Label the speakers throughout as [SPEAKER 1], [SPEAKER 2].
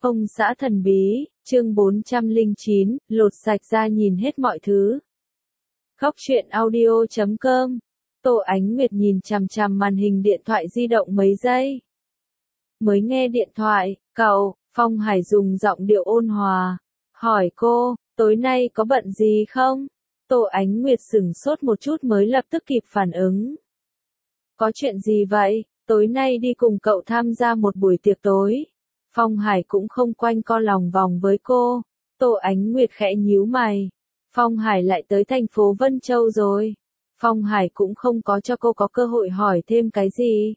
[SPEAKER 1] Ông xã thần bí, chương 409, lột sạch ra nhìn hết mọi thứ. Góc truyện audio.com. Tô Ánh Nguyệt nhìn chằm chằm màn hình điện thoại di động mấy giây. Mới nghe điện thoại, cậu, Phong Hải dùng giọng điệu ôn hòa, hỏi cô, tối nay có bận gì không? Tô Ánh Nguyệt sửng sốt một chút mới lập tức kịp phản ứng. Có chuyện gì vậy? Tối nay đi cùng cậu tham gia một buổi tiệc tối. Phong Hải cũng không quanh co lòng vòng với cô. Tô Ánh Nguyệt khẽ nhíu mày. Phong Hải lại tới thành phố Vân Châu rồi. Phong Hải cũng không có cho cô có cơ hội hỏi thêm cái gì.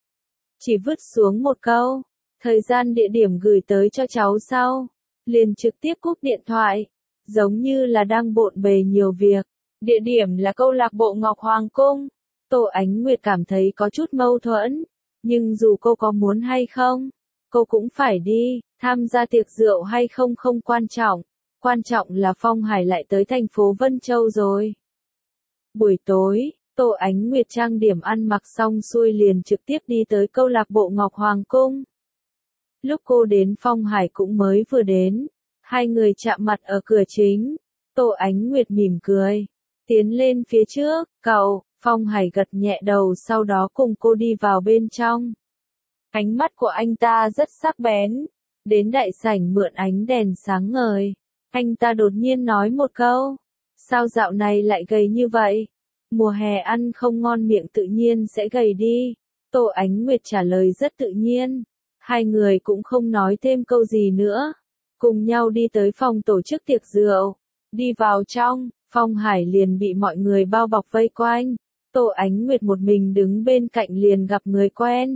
[SPEAKER 1] Chỉ vứt xuống một câu. Thời gian địa điểm gửi tới cho cháu sau. Liền trực tiếp cúp điện thoại. Giống như là đang bộn bề nhiều việc. Địa điểm là câu lạc bộ Ngọc Hoàng Cung. Tô Ánh Nguyệt cảm thấy có chút mâu thuẫn. Nhưng dù cô có muốn hay không, cô cũng phải đi. Tham gia tiệc rượu hay không không quan trọng. Quan trọng là Phong Hải lại tới thành phố Vân Châu rồi. Buổi tối, Tô Ánh Nguyệt trang điểm ăn mặc xong xuôi liền trực tiếp đi tới câu lạc bộ Ngọc Hoàng Cung. Lúc cô đến Phong Hải cũng mới vừa đến. Hai người chạm mặt ở cửa chính. Tô Ánh Nguyệt mỉm cười. Tiến lên phía trước, cậu. Phong Hải gật nhẹ đầu sau đó cùng cô đi vào bên trong. Ánh mắt của anh ta rất sắc bén. Đến đại sảnh mượn ánh đèn sáng ngời. Anh ta đột nhiên nói một câu. Sao dạo này lại gầy như vậy? Mùa hè ăn không ngon miệng tự nhiên sẽ gầy đi. Tô Ánh Nguyệt trả lời rất tự nhiên. Hai người cũng không nói thêm câu gì nữa. Cùng nhau đi tới phòng tổ chức tiệc rượu. Đi vào trong, Phong Hải liền bị mọi người bao bọc vây quanh. Tô Ánh Nguyệt một mình đứng bên cạnh liền gặp người quen.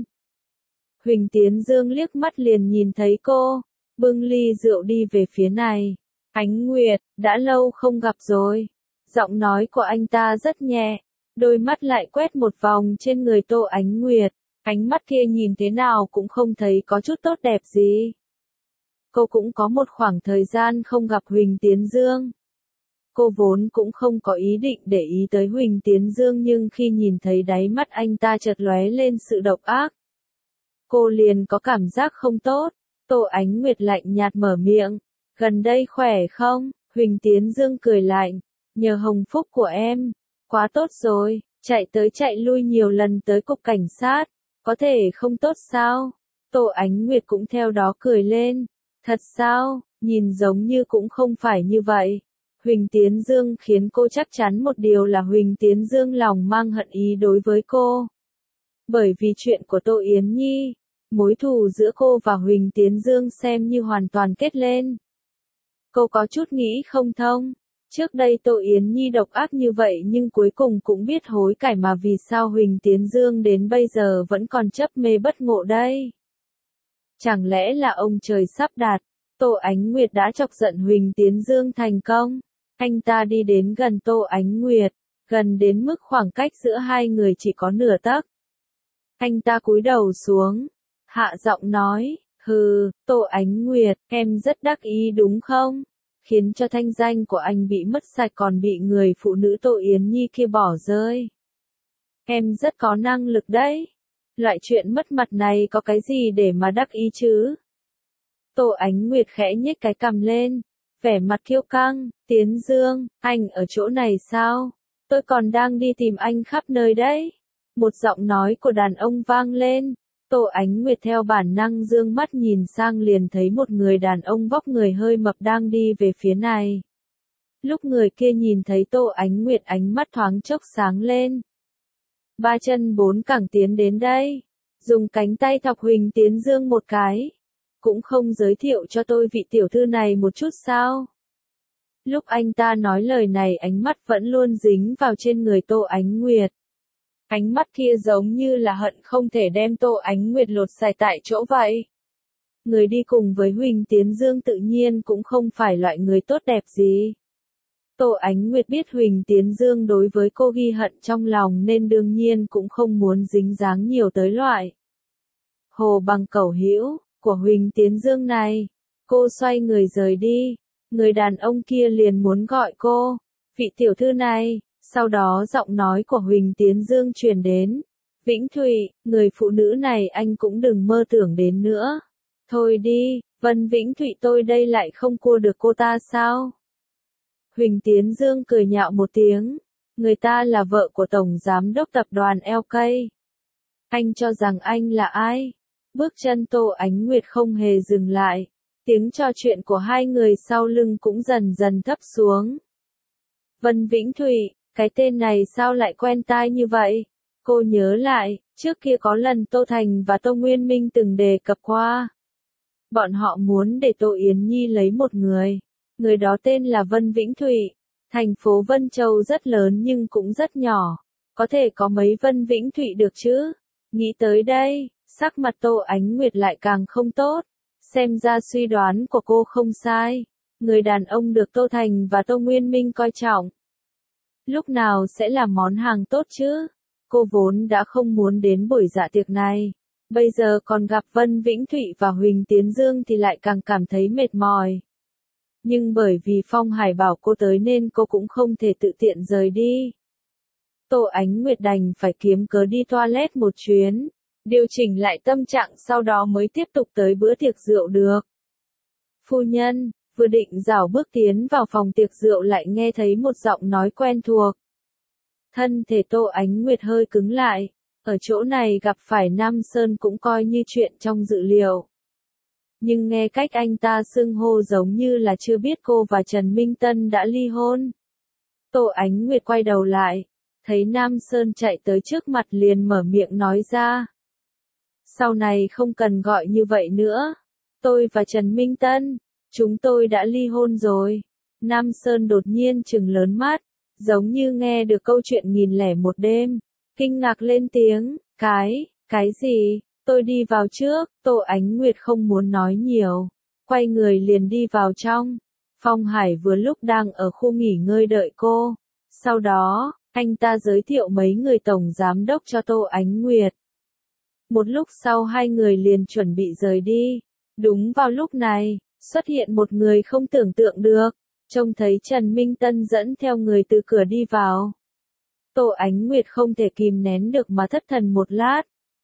[SPEAKER 1] Huỳnh Tiến Dương liếc mắt liền nhìn thấy cô, bưng ly rượu đi về phía này. Ánh Nguyệt, đã lâu không gặp rồi. Giọng nói của anh ta rất nhẹ, đôi mắt lại quét một vòng trên người Tô Ánh Nguyệt. Ánh mắt kia nhìn thế nào cũng không thấy có chút tốt đẹp gì. Cô cũng có một khoảng thời gian không gặp Huỳnh Tiến Dương. Cô vốn cũng không có ý định để ý tới Huỳnh Tiến Dương nhưng khi nhìn thấy đáy mắt anh ta chợt lóe lên sự độc ác. Cô liền có cảm giác không tốt. Tô Ánh Nguyệt lạnh nhạt mở miệng. Gần đây khỏe không? Huỳnh Tiến Dương cười lạnh. Nhờ hồng phúc của em. Quá tốt rồi. Chạy tới chạy lui nhiều lần tới cục cảnh sát. Có thể không tốt sao? Tô Ánh Nguyệt cũng theo đó cười lên. Thật sao? Nhìn giống như cũng không phải như vậy. Huỳnh Tiến Dương khiến cô chắc chắn một điều là Huỳnh Tiến Dương lòng mang hận ý đối với cô. Bởi vì chuyện của Tô Yến Nhi, mối thù giữa cô và Huỳnh Tiến Dương xem như hoàn toàn kết lên. Cô có chút nghĩ không thông. Trước đây Tô Yến Nhi độc ác như vậy nhưng cuối cùng cũng biết hối cải mà vì sao Huỳnh Tiến Dương đến bây giờ vẫn còn chấp mê bất ngộ đây. Chẳng lẽ là ông trời sắp đặt, Tô Ánh Nguyệt đã chọc giận Huỳnh Tiến Dương thành công. Anh ta đi đến gần Tô Ánh Nguyệt, gần đến mức khoảng cách giữa hai người chỉ có nửa tấc. Anh ta cúi đầu xuống, hạ giọng nói, hừ, Tô Ánh Nguyệt, em rất đắc ý đúng không? Khiến cho thanh danh của anh bị mất sạch còn bị người phụ nữ Tô Yến Nhi kia bỏ rơi. Em rất có năng lực đấy. Loại chuyện mất mặt này có cái gì để mà đắc ý chứ? Tô Ánh Nguyệt khẽ nhếch cái cằm lên. Vẻ mặt kiêu căng, Tiến Dương, anh ở chỗ này sao? Tôi còn đang đi tìm anh khắp nơi đấy. Một giọng nói của đàn ông vang lên. Tô Ánh Nguyệt theo bản năng dương mắt nhìn sang liền thấy một người đàn ông vóc người hơi mập đang đi về phía này. Lúc người kia nhìn thấy Tô Ánh Nguyệt ánh mắt thoáng chốc sáng lên. Ba chân bốn cẳng tiến đến đây. Dùng cánh tay thọc Huỳnh Tiến Dương một cái. Cũng không giới thiệu cho tôi vị tiểu thư này một chút sao? Lúc anh ta nói lời này ánh mắt vẫn luôn dính vào trên người Tô Ánh Nguyệt. Ánh mắt kia giống như là hận không thể đem Tô Ánh Nguyệt lột sạch tại chỗ vậy. Người đi cùng với Huỳnh Tiến Dương tự nhiên cũng không phải loại người tốt đẹp gì. Tô Ánh Nguyệt biết Huỳnh Tiến Dương đối với cô ghi hận trong lòng nên đương nhiên cũng không muốn dính dáng nhiều tới loại hồ bằng cẩu hữu của Huỳnh Tiến Dương này. Cô xoay người rời đi. Người đàn ông kia liền muốn gọi cô, vị tiểu thư này, sau đó giọng nói của Huỳnh Tiến Dương truyền đến. Vĩnh Thụy, người phụ nữ này anh cũng đừng mơ tưởng đến nữa. Thôi đi, Vân Vĩnh Thụy tôi đây lại không cua được cô ta sao? Huỳnh Tiến Dương cười nhạo một tiếng. Người ta là vợ của Tổng Giám đốc tập đoàn LK. Anh cho rằng anh là ai? Bước chân Tô Ánh Nguyệt không hề dừng lại. Tiếng trò chuyện của hai người sau lưng cũng dần dần thấp xuống. Vân Vĩnh Thụy, cái tên này sao lại quen tai như vậy? Cô nhớ lại, trước kia có lần Tô Thành và Tô Nguyên Minh từng đề cập qua. Bọn họ muốn để Tô Yến Nhi lấy một người. Người đó tên là Vân Vĩnh Thụy. Thành phố Vân Châu rất lớn nhưng cũng rất nhỏ. Có thể có mấy Vân Vĩnh Thụy được chứ? Nghĩ tới đây, sắc mặt Tô Ánh Nguyệt lại càng không tốt. Xem ra suy đoán của cô không sai. Người đàn ông được Tô Thành và Tô Nguyên Minh coi trọng. Lúc nào sẽ là món hàng tốt chứ? Cô vốn đã không muốn đến buổi dạ tiệc này. Bây giờ còn gặp Vân Vĩnh Thụy và Huỳnh Tiến Dương thì lại càng cảm thấy mệt mỏi. Nhưng bởi vì Phong Hải bảo cô tới nên cô cũng không thể tự tiện rời đi. Tô Ánh Nguyệt đành phải kiếm cớ đi toilet một chuyến, điều chỉnh lại tâm trạng sau đó mới tiếp tục tới bữa tiệc rượu được. Phu nhân, vừa định rảo bước tiến vào phòng tiệc rượu lại nghe thấy một giọng nói quen thuộc. Thân thể Tô Ánh Nguyệt hơi cứng lại, ở chỗ này gặp phải Nam Sơn cũng coi như chuyện trong dự liệu. Nhưng nghe cách anh ta xưng hô giống như là chưa biết cô và Trần Minh Tân đã ly hôn. Tô Ánh Nguyệt quay đầu lại, thấy Nam Sơn chạy tới trước mặt liền mở miệng nói ra. Sau này không cần gọi như vậy nữa. Tôi và Trần Minh Tân, chúng tôi đã ly hôn rồi. Nam Sơn đột nhiên trừng lớn mắt, giống như nghe được câu chuyện 1001 đêm. Kinh ngạc lên tiếng, cái gì? Tôi đi vào trước. Tô Ánh Nguyệt không muốn nói nhiều, quay người liền đi vào trong. Phong Hải vừa lúc đang ở khu nghỉ ngơi đợi cô. Sau đó, anh ta giới thiệu mấy người tổng giám đốc cho Tô Ánh Nguyệt. Một lúc sau hai người liền chuẩn bị rời đi. Đúng vào lúc này, xuất hiện một người không tưởng tượng được. Trông thấy Trần Minh Tân dẫn theo người từ cửa đi vào. Tô Ánh Nguyệt không thể kìm nén được mà thất thần một lát.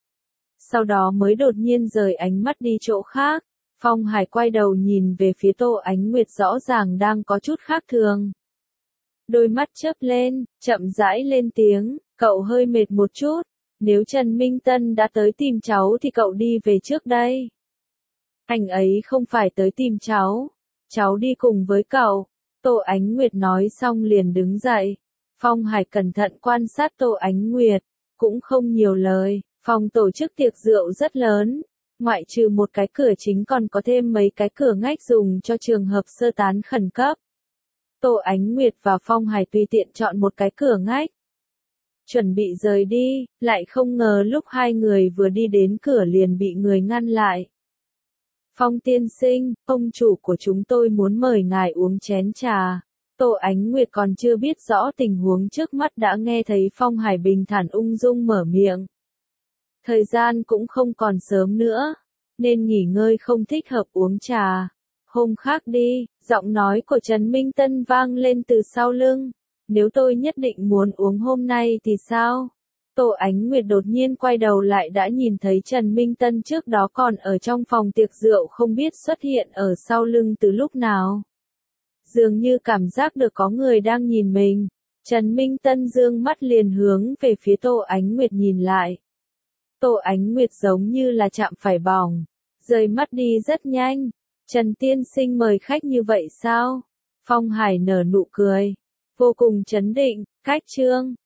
[SPEAKER 1] Sau đó mới đột nhiên rời ánh mắt đi chỗ khác. Phong Hải quay đầu nhìn về phía Tô Ánh Nguyệt rõ ràng đang có chút khác thường. Đôi mắt chớp lên, chậm rãi lên tiếng, cậu hơi mệt một chút. Nếu Trần Minh Tân đã tới tìm cháu thì cậu đi về trước đây. Anh ấy không phải tới tìm cháu đi cùng với cậu. Tô Ánh Nguyệt nói xong liền đứng dậy. Phong Hải cẩn thận quan sát Tô Ánh Nguyệt, cũng không nhiều lời. Phòng tổ chức tiệc rượu rất lớn, ngoại trừ một cái cửa chính còn có thêm mấy cái cửa ngách dùng cho trường hợp sơ tán khẩn cấp. Tô Ánh Nguyệt và Phong Hải tùy tiện chọn một cái cửa ngách. Chuẩn bị rời đi, lại không ngờ lúc hai người vừa đi đến cửa liền bị người ngăn lại. Phong tiên sinh, ông chủ của chúng tôi muốn mời ngài uống chén trà. Tô Ánh Nguyệt còn chưa biết rõ tình huống trước mắt đã nghe thấy Phong Hải bình thản ung dung mở miệng. Thời gian cũng không còn sớm nữa, nên nghỉ ngơi không thích hợp uống trà. Hôm khác đi, giọng nói của Trần Minh Tân vang lên từ sau lưng. Nếu tôi nhất định muốn uống hôm nay thì sao? Tô Ánh Nguyệt đột nhiên quay đầu lại đã nhìn thấy Trần Minh Tân trước đó còn ở trong phòng tiệc rượu không biết xuất hiện ở sau lưng từ lúc nào. Dường như cảm giác được có người đang nhìn mình. Trần Minh Tân dương mắt liền hướng về phía Tô Ánh Nguyệt nhìn lại. Tô Ánh Nguyệt giống như là chạm phải bỏng, rời mắt đi rất nhanh. Trần tiên sinh mời khách như vậy sao? Phong Hải nở nụ cười, vô cùng trấn định, cách chương.